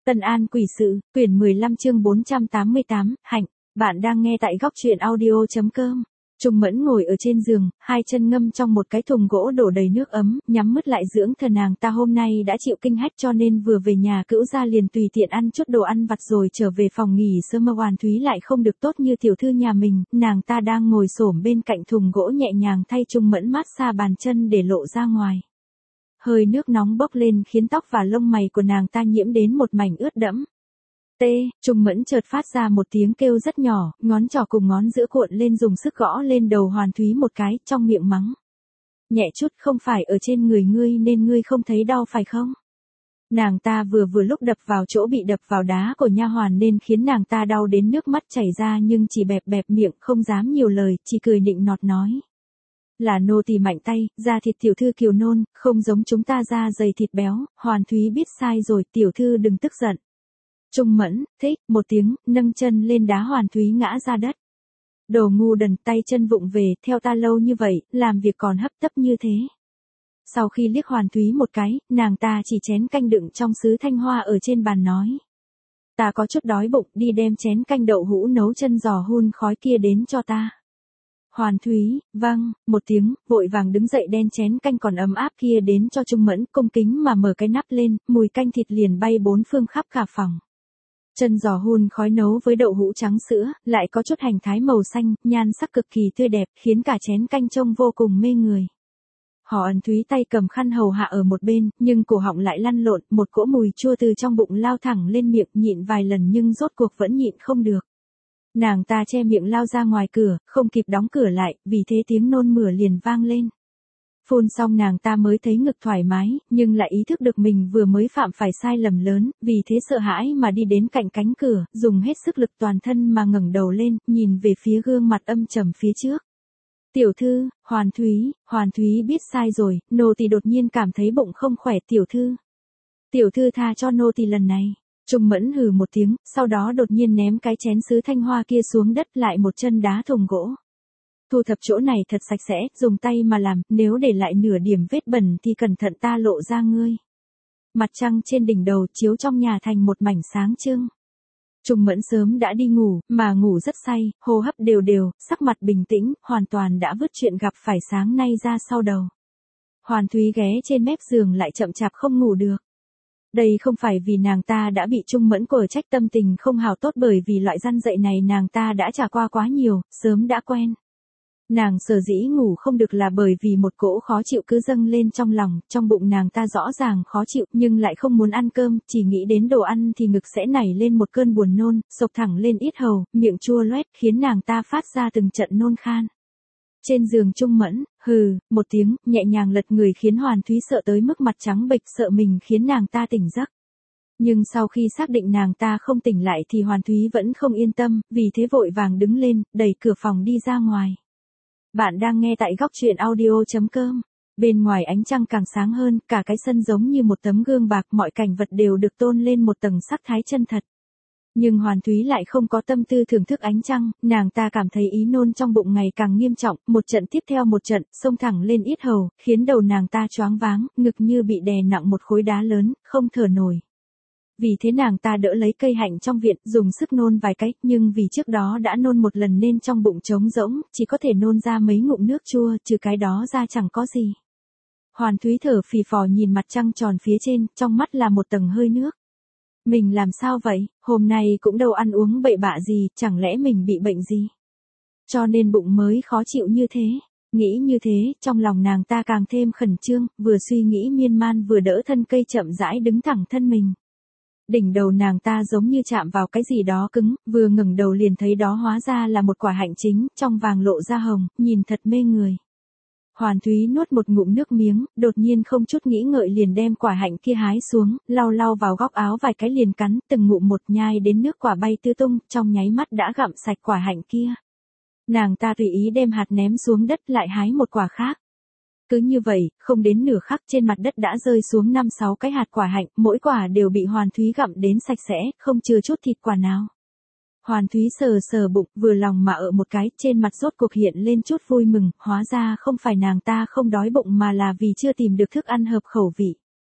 Tân An Quỷ Sự, quyển 15 chương 488, Hạnh, bạn đang nghe tại góc truyện audio.com. Trung Mẫn ngồi ở trên giường, hai chân ngâm trong một cái thùng gỗ đổ đầy nước ấm, nhắm mắt lại dưỡng thần. Nàng ta hôm nay đã chịu kinh hách cho nên vừa về nhà Cữu gia liền tùy tiện ăn chút đồ ăn vặt rồi trở về phòng nghỉ sớm. Mà Hoàn Thúy lại không được tốt như tiểu thư nhà mình, nàng ta đang ngồi xổm bên cạnh thùng gỗ nhẹ nhàng thay Trung Mẫn mát xa bàn chân để lộ ra ngoài. Hơi nước nóng bốc lên khiến tóc và lông mày của nàng ta nhiễm đến một mảnh ướt đẫm. Trung Mẫn chợt phát ra một tiếng kêu rất nhỏ, ngón trỏ cùng ngón giữa cuộn lên dùng sức gõ lên đầu Hoàn Thúy một cái, trong miệng mắng. Nhẹ chút, không phải ở trên người ngươi nên ngươi không thấy đau phải không? Nàng ta vừa lúc đập vào chỗ bị đập vào đá của nha hoàn nên khiến nàng ta đau đến nước mắt chảy ra, nhưng chỉ bẹp bẹp miệng không dám nhiều lời, chỉ cười nịnh nọt nói. Là nô tỳ mạnh tay, da thịt tiểu thư kiều nôn, không giống chúng ta da dày thịt béo. Hoàn Thúy biết sai rồi, tiểu thư đừng tức giận. Trung Mẫn, thích, một tiếng, nâng chân lên đá Hoàn Thúy ngã ra đất. Đồ ngu đần, tay chân vụng về, theo ta lâu như vậy, làm việc còn hấp tấp như thế. Sau khi liếc Hoàn Thúy một cái, nàng ta chỉ chén canh đựng trong sứ thanh hoa ở trên bàn nói. Ta có chút đói bụng, đi đem chén canh đậu hũ nấu chân giò hun khói kia đến cho ta. Hoàn Thúy, vâng, một tiếng, vội vàng đứng dậy đem chén canh còn ấm áp kia đến cho Trung Mẫn, cung kính mà mở cái nắp lên, mùi canh thịt liền bay bốn phương khắp cả phòng. Chân giò hun khói nấu với đậu hũ trắng sữa, lại có chút hành thái màu xanh, nhan sắc cực kỳ tươi đẹp, khiến cả chén canh trông vô cùng mê người. Hoàn Thúy tay cầm khăn hầu hạ ở một bên, nhưng cổ họng lại lăn lộn, một cỗ mùi chua từ trong bụng lao thẳng lên miệng, nhịn vài lần nhưng rốt cuộc vẫn nhịn không được. Nàng ta che miệng lao ra ngoài cửa, không kịp đóng cửa lại, vì thế tiếng nôn mửa liền vang lên. Phun xong nàng ta mới thấy ngực thoải mái, nhưng lại ý thức được mình vừa mới phạm phải sai lầm lớn, vì thế sợ hãi mà đi đến cạnh cánh cửa, dùng hết sức lực toàn thân mà ngẩng đầu lên, nhìn về phía gương mặt âm trầm phía trước. Tiểu thư, Hoàn Thúy biết sai rồi, nô tỳ đột nhiên cảm thấy bụng không khỏe. Tiểu thư tha cho nô tỳ lần này. Trung Mẫn hừ một tiếng, sau đó đột nhiên ném cái chén sứ thanh hoa kia xuống đất, lại một chân đá thùng gỗ. Thu thập chỗ này thật sạch sẽ, dùng tay mà làm, nếu để lại nửa điểm vết bẩn thì cẩn thận ta lộ ra ngươi. Mặt trăng trên đỉnh đầu chiếu trong nhà thành một mảnh sáng trưng. Trung Mẫn sớm đã đi ngủ, mà ngủ rất say, hô hấp đều đều, sắc mặt bình tĩnh, hoàn toàn đã vứt chuyện gặp phải sáng nay ra sau đầu. Hoàn Thúy ghé trên mép giường lại chậm chạp không ngủ được. Đây không phải vì nàng ta đã bị Trung Mẫn quở trách tâm tình không hào tốt, bởi vì loại răn dạy này nàng ta đã trải qua quá nhiều, sớm đã quen. Nàng sở dĩ ngủ không được là bởi vì một cỗ khó chịu cứ dâng lên trong lòng, trong bụng nàng ta rõ ràng khó chịu nhưng lại không muốn ăn cơm, chỉ nghĩ đến đồ ăn thì ngực sẽ nảy lên một cơn buồn nôn, xộc thẳng lên yết hầu, miệng chua loét khiến nàng ta phát ra từng trận nôn khan. Trên giường Trung Mẫn, hừ, một tiếng, nhẹ nhàng lật người khiến Hoàn Thúy sợ tới mức mặt trắng bệch, sợ mình khiến nàng ta tỉnh giấc. Nhưng sau khi xác định nàng ta không tỉnh lại thì Hoàn Thúy vẫn không yên tâm, vì thế vội vàng đứng lên, đẩy cửa phòng đi ra ngoài. Bạn đang nghe tại góc truyện audio.com. Bên ngoài ánh trăng càng sáng hơn, cả cái sân giống như một tấm gương bạc, mọi cảnh vật đều được tôn lên một tầng sắc thái chân thật. Nhưng Hoàn Thúy lại không có tâm tư thưởng thức ánh trăng, nàng ta cảm thấy ý nôn trong bụng ngày càng nghiêm trọng, một trận tiếp theo một trận, xông thẳng lên yết hầu, khiến đầu nàng ta choáng váng, ngực như bị đè nặng một khối đá lớn, không thở nổi. Vì thế nàng ta đỡ lấy cây hạnh trong viện, dùng sức nôn vài cái, nhưng vì trước đó đã nôn một lần nên trong bụng trống rỗng, chỉ có thể nôn ra mấy ngụm nước chua, trừ cái đó ra chẳng có gì. Hoàn Thúy thở phì phò nhìn mặt trăng tròn phía trên, trong mắt là một tầng hơi nước. Mình làm sao vậy, hôm nay cũng đâu ăn uống bậy bạ gì, chẳng lẽ mình bị bệnh gì? Cho nên bụng mới khó chịu như thế. Nghĩ như thế, trong lòng nàng ta càng thêm khẩn trương, vừa suy nghĩ miên man vừa đỡ thân cây chậm rãi đứng thẳng thân mình. Đỉnh đầu nàng ta giống như chạm vào cái gì đó cứng, vừa ngẩng đầu liền thấy đó hóa ra là một quả hạnh chính, trong vàng lộ ra hồng, nhìn thật mê người. Hoàn Thúy nuốt một ngụm nước miếng, đột nhiên không chút nghĩ ngợi liền đem quả hạnh kia hái xuống, lau lau vào góc áo vài cái liền cắn, từng ngụm một nhai đến nước quả bay tứ tung, trong nháy mắt đã gặm sạch quả hạnh kia. Nàng ta tùy ý đem hạt ném xuống đất, lại hái một quả khác. Cứ như vậy, không đến nửa khắc trên mặt đất đã rơi xuống 5-6 cái hạt quả hạnh, mỗi quả đều bị Hoàn Thúy gặm đến sạch sẽ, không chừa chút thịt quả nào. Hoàn Thúy sờ sờ bụng, vừa lòng mà ở một cái, trên mặt rốt cuộc hiện lên chút vui mừng, hóa ra không phải nàng ta không đói bụng mà là vì chưa tìm được thức ăn hợp khẩu vị.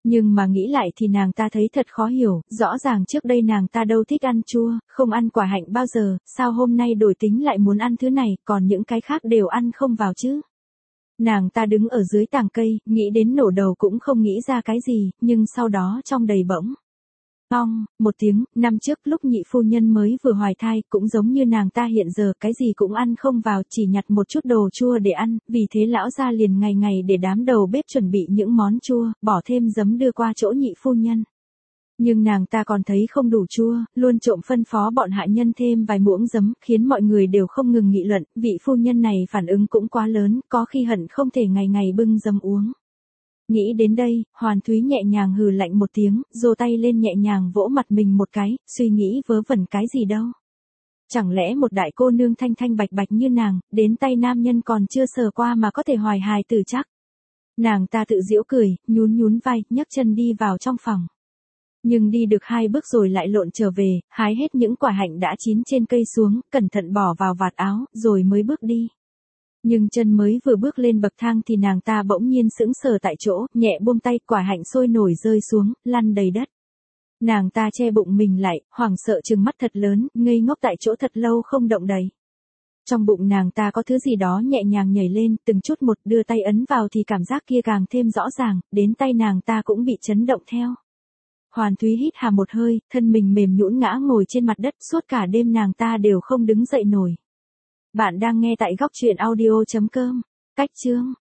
Nhưng mà nghĩ lại thì nàng ta thấy thật khó hiểu, rõ ràng trước đây nàng ta đâu thích ăn chua, không ăn quả hạnh bao giờ, sao hôm nay đổi tính lại muốn ăn thứ này, còn những cái khác đều ăn không vào chứ. Nàng ta đứng ở dưới tàng cây, nghĩ đến nổ đầu cũng không nghĩ ra cái gì, nhưng sau đó trong đầy bỗng. Ong, một tiếng, năm trước lúc nhị phu nhân mới vừa hoài thai, cũng giống như nàng ta hiện giờ, cái gì cũng ăn không vào, chỉ nhặt một chút đồ chua để ăn, vì thế lão gia liền ngày ngày để đám đầu bếp chuẩn bị những món chua, bỏ thêm giấm đưa qua chỗ nhị phu nhân. Nhưng nàng ta còn thấy không đủ chua, luôn trộm phân phó bọn hạ nhân thêm vài muỗng giấm, khiến mọi người đều không ngừng nghị luận, vị phu nhân này phản ứng cũng quá lớn, có khi hận không thể ngày ngày bưng giấm uống. Nghĩ đến đây, Hoàn Thúy nhẹ nhàng hừ lạnh một tiếng, giơ tay lên nhẹ nhàng vỗ mặt mình một cái, suy nghĩ vớ vẩn cái gì đâu. Chẳng lẽ một đại cô nương thanh thanh bạch bạch như nàng, đến tay nam nhân còn chưa sờ qua mà có thể hoài hài tử chắc. Nàng ta tự giễu cười, nhún nhún vai, nhấc chân đi vào trong phòng. Nhưng đi được 2 bước rồi lại lộn trở về, hái hết những quả hạnh đã chín trên cây xuống, cẩn thận bỏ vào vạt áo, rồi mới bước đi. Nhưng chân mới vừa bước lên bậc thang thì nàng ta bỗng nhiên sững sờ tại chỗ, nhẹ buông tay, quả hạnh sôi nổi rơi xuống, lăn đầy đất. Nàng ta che bụng mình lại, hoảng sợ trừng mắt thật lớn, ngây ngốc tại chỗ thật lâu không động đậy. Trong bụng nàng ta có thứ gì đó nhẹ nhàng nhảy lên, từng chút một, đưa tay ấn vào thì cảm giác kia càng thêm rõ ràng, đến tay nàng ta cũng bị chấn động theo. Hoàn Thúy hít hà một hơi, thân mình mềm nhũn ngã ngồi trên mặt đất, suốt cả đêm nàng ta đều không đứng dậy nổi. Bạn đang nghe tại góc truyện audio.com. Cách chương